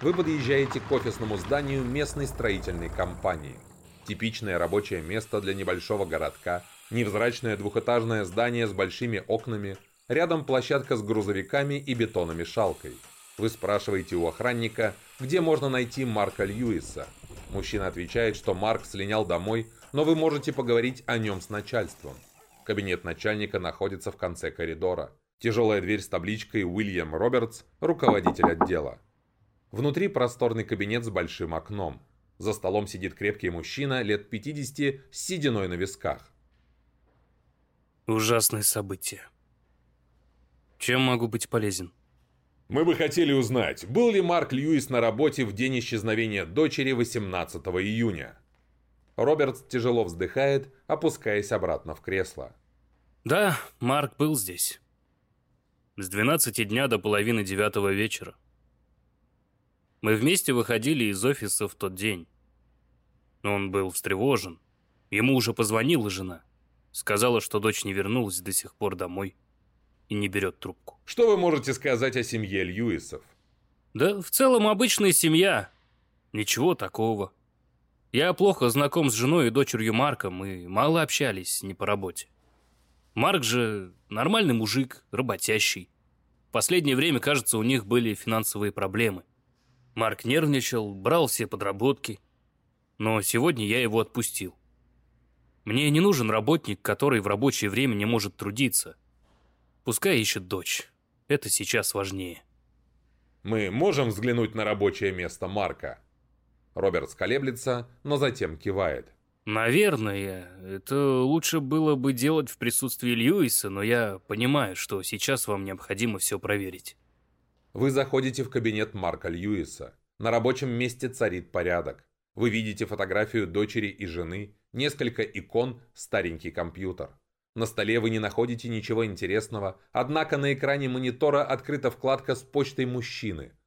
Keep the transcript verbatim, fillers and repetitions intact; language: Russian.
Вы подъезжаете к офисному зданию местной строительной компании. Типичное рабочее место для небольшого городка, невзрачное двухэтажное здание с большими окнами, рядом площадка с грузовиками и бетономешалкой. Вы спрашиваете у охранника, где можно найти Марка Льюиса. Мужчина отвечает, что Марк слинял домой, но вы можете поговорить о нем с начальством. Кабинет начальника находится в конце коридора. Тяжелая дверь с табличкой «Уильям Робертс», руководитель отдела. Внутри просторный кабинет с большим окном. За столом сидит крепкий мужчина лет пятидесяти с сединой на висках. Ужасное событие. Чем могу быть полезен? Мы бы хотели узнать, был ли Марк Льюис на работе в день исчезновения дочери восемнадцатого июня. Робертс тяжело вздыхает, опускаясь обратно в кресло. Да, Марк был здесь. С двенадцати дня до половины девятого вечера. Мы вместе выходили из офиса в тот день. Он был встревожен. Ему уже позвонила жена. Сказала, что дочь не вернулась до сих пор домой и не берет трубку. Что вы можете сказать о семье Льюисов? Да, в целом обычная семья. Ничего такого. Я плохо знаком с женой и дочерью Марка, мы мало общались, не по работе. Марк же нормальный мужик, работящий. В последнее время, кажется, у них были финансовые проблемы. Марк нервничал, брал все подработки. Но сегодня я его отпустил. Мне не нужен работник, который в рабочее время не может трудиться. Пускай ищет дочь. Это сейчас важнее. Мы можем взглянуть на рабочее место Марка? Робертс колеблется, но затем кивает. Наверное, это лучше было бы делать в присутствии Льюиса, но я понимаю, что сейчас вам необходимо все проверить. Вы заходите в кабинет Марка Льюиса. На рабочем месте царит порядок. Вы видите фотографию дочери и жены, несколько икон, старенький компьютер. На столе вы не находите ничего интересного, однако на экране монитора открыта вкладка с почтой мужчины.